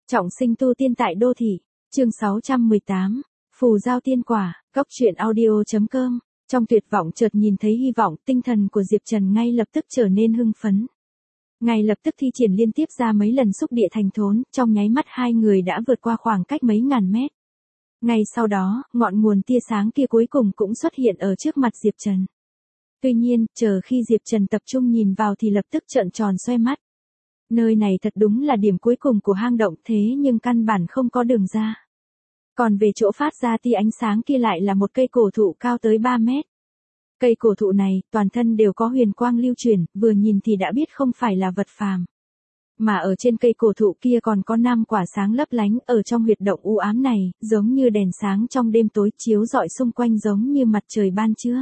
Trọng sinh tu tiên tại đô thị, chương 618, phù giao tiên quả, góc truyện audio.com. Trong tuyệt vọng chợt nhìn thấy hy vọng, tinh thần của Diệp Trần ngay lập tức trở nên hưng phấn. Ngay lập tức thi triển liên tiếp ra mấy lần xúc địa thành thốn, trong nháy mắt hai người đã vượt qua khoảng cách mấy ngàn mét. Ngay sau đó, ngọn nguồn tia sáng kia cuối cùng cũng xuất hiện ở trước mặt Diệp Trần. Tuy nhiên, chờ khi Diệp Trần tập trung nhìn vào thì lập tức trợn tròn xoe mắt. Nơi này thật đúng là điểm cuối cùng của hang động, thế nhưng căn bản không có đường ra. Còn về chỗ phát ra tia ánh sáng kia lại là một cây cổ thụ cao tới 3 mét. Cây cổ thụ này, toàn thân đều có huyền quang lưu chuyển, vừa nhìn thì đã biết không phải là vật phàm. Mà ở trên cây cổ thụ kia còn có 5 quả sáng lấp lánh ở trong huyệt động u ám này, giống như đèn sáng trong đêm tối chiếu rọi xung quanh giống như mặt trời ban trưa.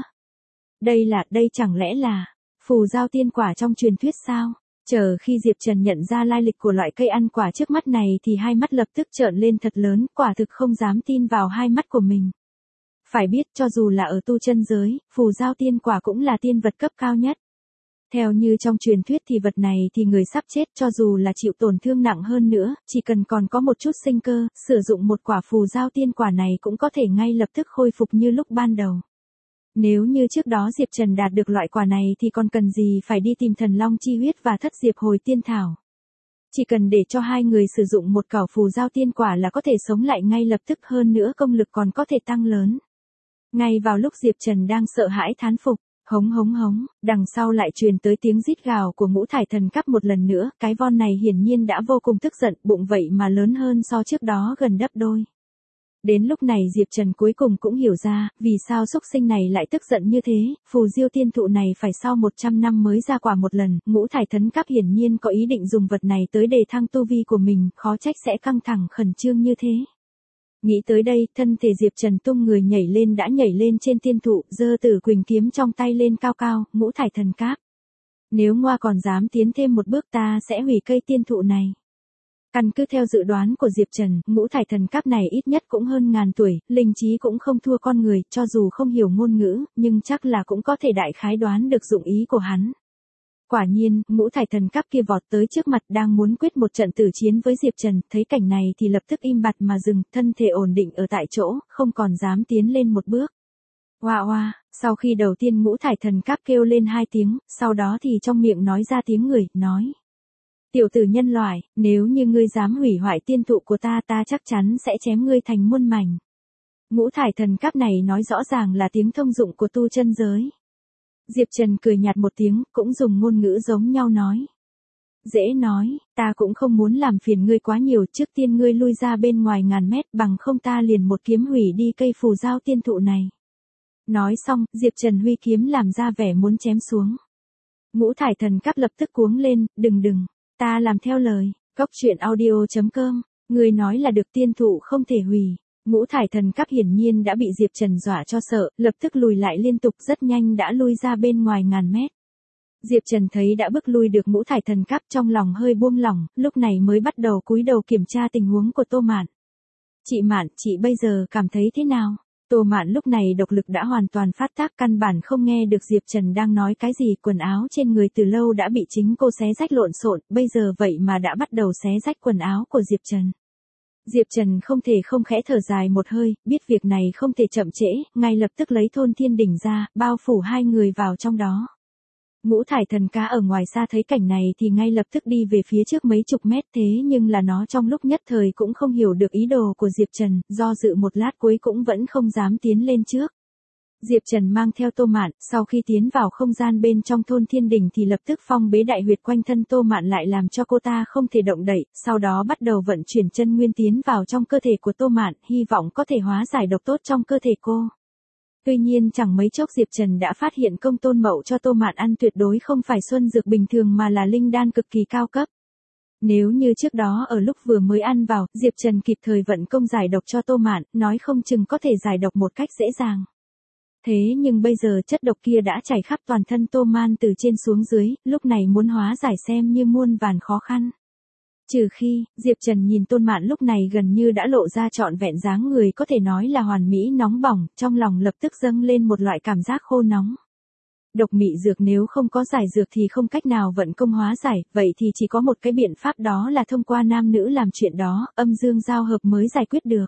Đây chẳng lẽ là phù giao tiên quả trong truyền thuyết sao? Chờ khi Diệp Trần nhận ra lai lịch của loại cây ăn quả trước mắt này thì hai mắt lập tức trợn lên thật lớn, quả thực không dám tin vào hai mắt của mình. Phải biết cho dù là ở tu chân giới, phù giao tiên quả cũng là tiên vật cấp cao nhất. Theo như trong truyền thuyết thì vật này thì người sắp chết cho dù là chịu tổn thương nặng hơn nữa, chỉ cần còn có một chút sinh cơ, sử dụng một quả phù giao tiên quả này cũng có thể ngay lập tức khôi phục như lúc ban đầu. Nếu như trước đó Diệp Trần đạt được loại quả này thì còn cần gì phải đi tìm thần long chi huyết và thất diệp hồi tiên thảo. Chỉ cần để cho hai người sử dụng một cảo phù giao tiên quả là có thể sống lại ngay lập tức, hơn nữa công lực còn có thể tăng lớn. Ngay vào lúc Diệp Trần đang sợ hãi thán phục, hống hống hống, đằng sau lại truyền tới tiếng rít gào của Ngũ Thải Thần Cấp một lần nữa, cái von này hiển nhiên đã vô cùng tức giận, bụng vậy mà lớn hơn so trước đó gần gấp đôi. Đến lúc này Diệp Trần cuối cùng cũng hiểu ra, vì sao xúc sinh này lại tức giận như thế, phù diêu tiên thụ này phải sau 100 năm mới ra quả một lần, Ngũ Thải Thần Cấp hiển nhiên có ý định dùng vật này tới đề thăng tu vi của mình, khó trách sẽ căng thẳng khẩn trương như thế. Nghĩ tới đây, thân thể Diệp Trần tung người nhảy lên trên tiên thụ, giơ Tử Quỳnh kiếm trong tay lên cao cao, Ngũ Thải Thần Cấp. Nếu Ngoa còn dám tiến thêm một bước ta sẽ hủy cây tiên thụ này. Căn cứ theo dự đoán của Diệp Trần, Ngũ Thải Thần Cấp này ít nhất cũng hơn ngàn tuổi, linh trí cũng không thua con người, cho dù không hiểu ngôn ngữ, nhưng chắc là cũng có thể đại khái đoán được dụng ý của hắn. Quả nhiên, Ngũ Thải Thần Cấp kia vọt tới trước mặt đang muốn quyết một trận tử chiến với Diệp Trần, thấy cảnh này thì lập tức im bặt mà dừng, thân thể ổn định ở tại chỗ, không còn dám tiến lên một bước. Oa oa, sau khi đầu tiên Ngũ Thải Thần Cấp kêu lên 2 tiếng, sau đó thì trong miệng nói ra tiếng người, nói. Tiểu tử nhân loại, nếu như ngươi dám hủy hoại tiên thụ của ta chắc chắn sẽ chém ngươi thành muôn mảnh. Ngũ Thải Thần Cấp này nói rõ ràng là tiếng thông dụng của tu chân giới. Diệp Trần cười nhạt một tiếng, cũng dùng ngôn ngữ giống nhau nói. Dễ nói, ta cũng không muốn làm phiền ngươi quá nhiều, trước tiên ngươi lui ra bên ngoài ngàn mét, bằng không ta liền một kiếm hủy đi cây phù giao tiên thụ này. Nói xong, Diệp Trần huy kiếm làm ra vẻ muốn chém xuống. Ngũ Thải Thần Cấp lập tức cuống lên, đừng, ta làm theo lời, góc truyện audio.com, ngươi nói là được, tiên thụ không thể hủy. Ngũ Thải Thần Cấp hiển nhiên đã bị Diệp Trần dọa cho sợ, lập tức lùi lại liên tục, rất nhanh đã lui ra bên ngoài ngàn mét. Diệp Trần thấy đã bước lui được Ngũ Thải Thần Cấp, trong lòng hơi buông lỏng, lúc này mới bắt đầu cúi đầu kiểm tra tình huống của Tô Mạn. Chị Mạn, chị bây giờ cảm thấy thế nào? Tô Mạn lúc này độc lực đã hoàn toàn phát tác, căn bản không nghe được Diệp Trần đang nói cái gì, quần áo trên người từ lâu đã bị chính cô xé rách lộn xộn, bây giờ vậy mà đã bắt đầu xé rách quần áo của Diệp Trần. Diệp Trần không thể không khẽ thở dài một hơi, biết việc này không thể chậm trễ, ngay lập tức lấy thôn thiên đỉnh ra, bao phủ hai người vào trong đó. Ngũ Thải Thần Cấp ở ngoài xa thấy cảnh này thì ngay lập tức đi về phía trước mấy chục mét, thế nhưng là nó trong lúc nhất thời cũng không hiểu được ý đồ của Diệp Trần, do dự một lát cuối cũng vẫn không dám tiến lên trước. Diệp Trần mang theo Tô Mạn, sau khi tiến vào không gian bên trong thôn thiên đỉnh thì lập tức phong bế đại huyệt quanh thân Tô Mạn lại làm cho cô ta không thể động đậy, sau đó bắt đầu vận chuyển chân nguyên tiến vào trong cơ thể của Tô Mạn, hy vọng có thể hóa giải độc tốt trong cơ thể cô. Tuy nhiên chẳng mấy chốc Diệp Trần đã phát hiện công tôn mậu cho Tô Mạn ăn tuyệt đối không phải xuân dược bình thường mà là linh đan cực kỳ cao cấp. Nếu như trước đó ở lúc vừa mới ăn vào, Diệp Trần kịp thời vận công giải độc cho Tô Mạn, nói không chừng có thể giải độc một cách dễ dàng. Thế nhưng bây giờ chất độc kia đã chảy khắp toàn thân Tô Mạn từ trên xuống dưới, lúc này muốn hóa giải xem như muôn vàn khó khăn. Trừ khi, Diệp Trần nhìn Tô Mạn lúc này gần như đã lộ ra trọn vẹn dáng người có thể nói là hoàn mỹ nóng bỏng, trong lòng lập tức dâng lên một loại cảm giác khô nóng. Độc mị dược nếu không có giải dược thì không cách nào vận công hóa giải, vậy thì chỉ có một cái biện pháp đó là thông qua nam nữ làm chuyện đó, âm dương giao hợp mới giải quyết được.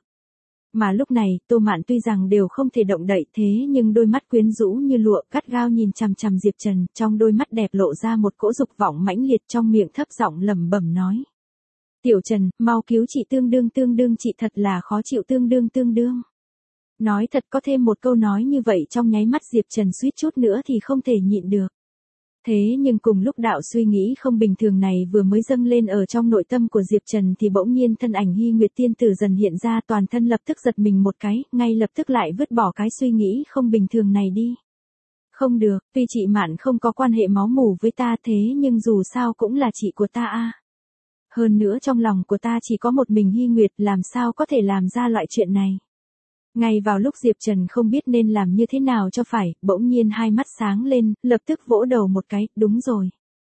Mà lúc này, Tô Mạn tuy rằng đều không thể động đậy thế nhưng đôi mắt quyến rũ như lụa gắt gao nhìn chằm chằm Diệp Trần, trong đôi mắt đẹp lộ ra một cỗ dục vọng mãnh liệt, trong miệng thấp giọng lẩm bẩm nói. Tiểu Trần, mau cứu chị, tương đương chị thật là khó chịu, tương đương. Nói thật, có thêm một câu nói như vậy trong nháy mắt Diệp Trần suýt chút nữa thì không thể nhịn được. Thế nhưng cùng lúc đạo suy nghĩ không bình thường này vừa mới dâng lên ở trong nội tâm của Diệp Trần thì bỗng nhiên thân ảnh Hy Nguyệt tiên tử dần hiện ra, toàn thân lập tức giật mình một cái, ngay lập tức lại vứt bỏ cái suy nghĩ không bình thường này đi. Không được, tuy chị Mạn không có quan hệ máu mủ với ta thế nhưng dù sao cũng là chị của ta a. Hơn nữa trong lòng của ta chỉ có một mình Hy Nguyệt, làm sao có thể làm ra loại chuyện này. Ngay vào lúc Diệp Trần không biết nên làm như thế nào cho phải, bỗng nhiên hai mắt sáng lên, lập tức vỗ đầu một cái, đúng rồi.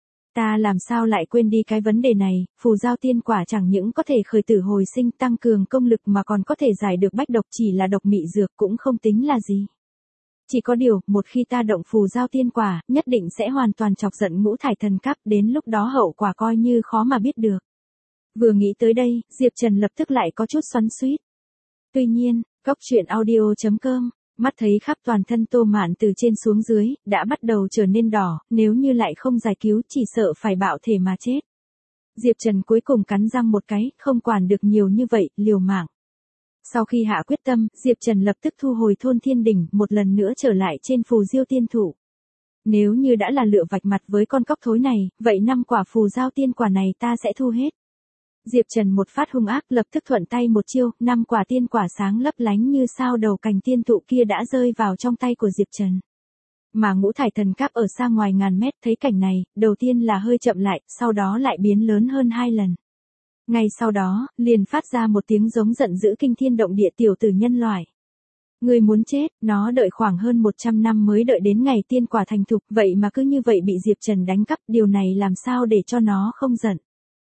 Ta làm sao lại quên đi cái vấn đề này, phù giao tiên quả chẳng những có thể khởi tử hồi sinh tăng cường công lực mà còn có thể giải được bách độc, chỉ là độc mị dược cũng không tính là gì. Chỉ có điều, một khi ta động phù giao tiên quả, nhất định sẽ hoàn toàn chọc giận ngũ thải thần cấp, đến lúc đó hậu quả coi như khó mà biết được. Vừa nghĩ tới đây, Diệp Trần lập tức lại có chút xoắn xuýt. Tuy nhiên, Cốc truyện audio.com, mắt thấy khắp toàn thân Tô Mạn từ trên xuống dưới, đã bắt đầu trở nên đỏ, nếu như lại không giải cứu chỉ sợ phải bạo thể mà chết. Diệp Trần cuối cùng cắn răng một cái, không quản được nhiều như vậy, liều mạng. Sau khi hạ quyết tâm, Diệp Trần lập tức thu hồi thôn thiên đỉnh, một lần nữa trở lại trên phù diêu tiên thủ. Nếu như đã là lựa vạch mặt với con cóc thối này, vậy 5 quả phù giao tiên quả này ta sẽ thu hết. Diệp Trần một phát hung ác lập tức thuận tay một chiêu, 5 quả tiên quả sáng lấp lánh như sao đầu cành tiên thụ kia đã rơi vào trong tay của Diệp Trần. Mà ngũ thải thần cáp ở xa ngoài ngàn mét thấy cảnh này, đầu tiên là hơi chậm lại, sau đó lại biến lớn hơn 2 lần. Ngay sau đó, liền phát ra một tiếng giống giận dữ kinh thiên động địa, tiểu tử nhân loại. Người muốn chết, nó đợi khoảng hơn 100 năm mới đợi đến ngày tiên quả thành thục, vậy mà cứ như vậy bị Diệp Trần đánh cắp, điều này làm sao để cho nó không giận.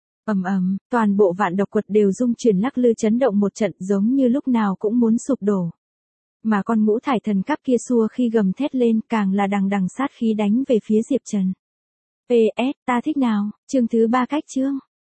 Toàn bộ vạn độc quật đều rung chuyển lắc lư chấn động một trận, giống như lúc nào cũng muốn sụp đổ. Mà con ngũ thải thần cáp kia xua khi gầm thét lên, càng là đằng đằng sát khí đánh về phía Diệp Trần. PS, ta thích nào, chương thứ 3 cách chương.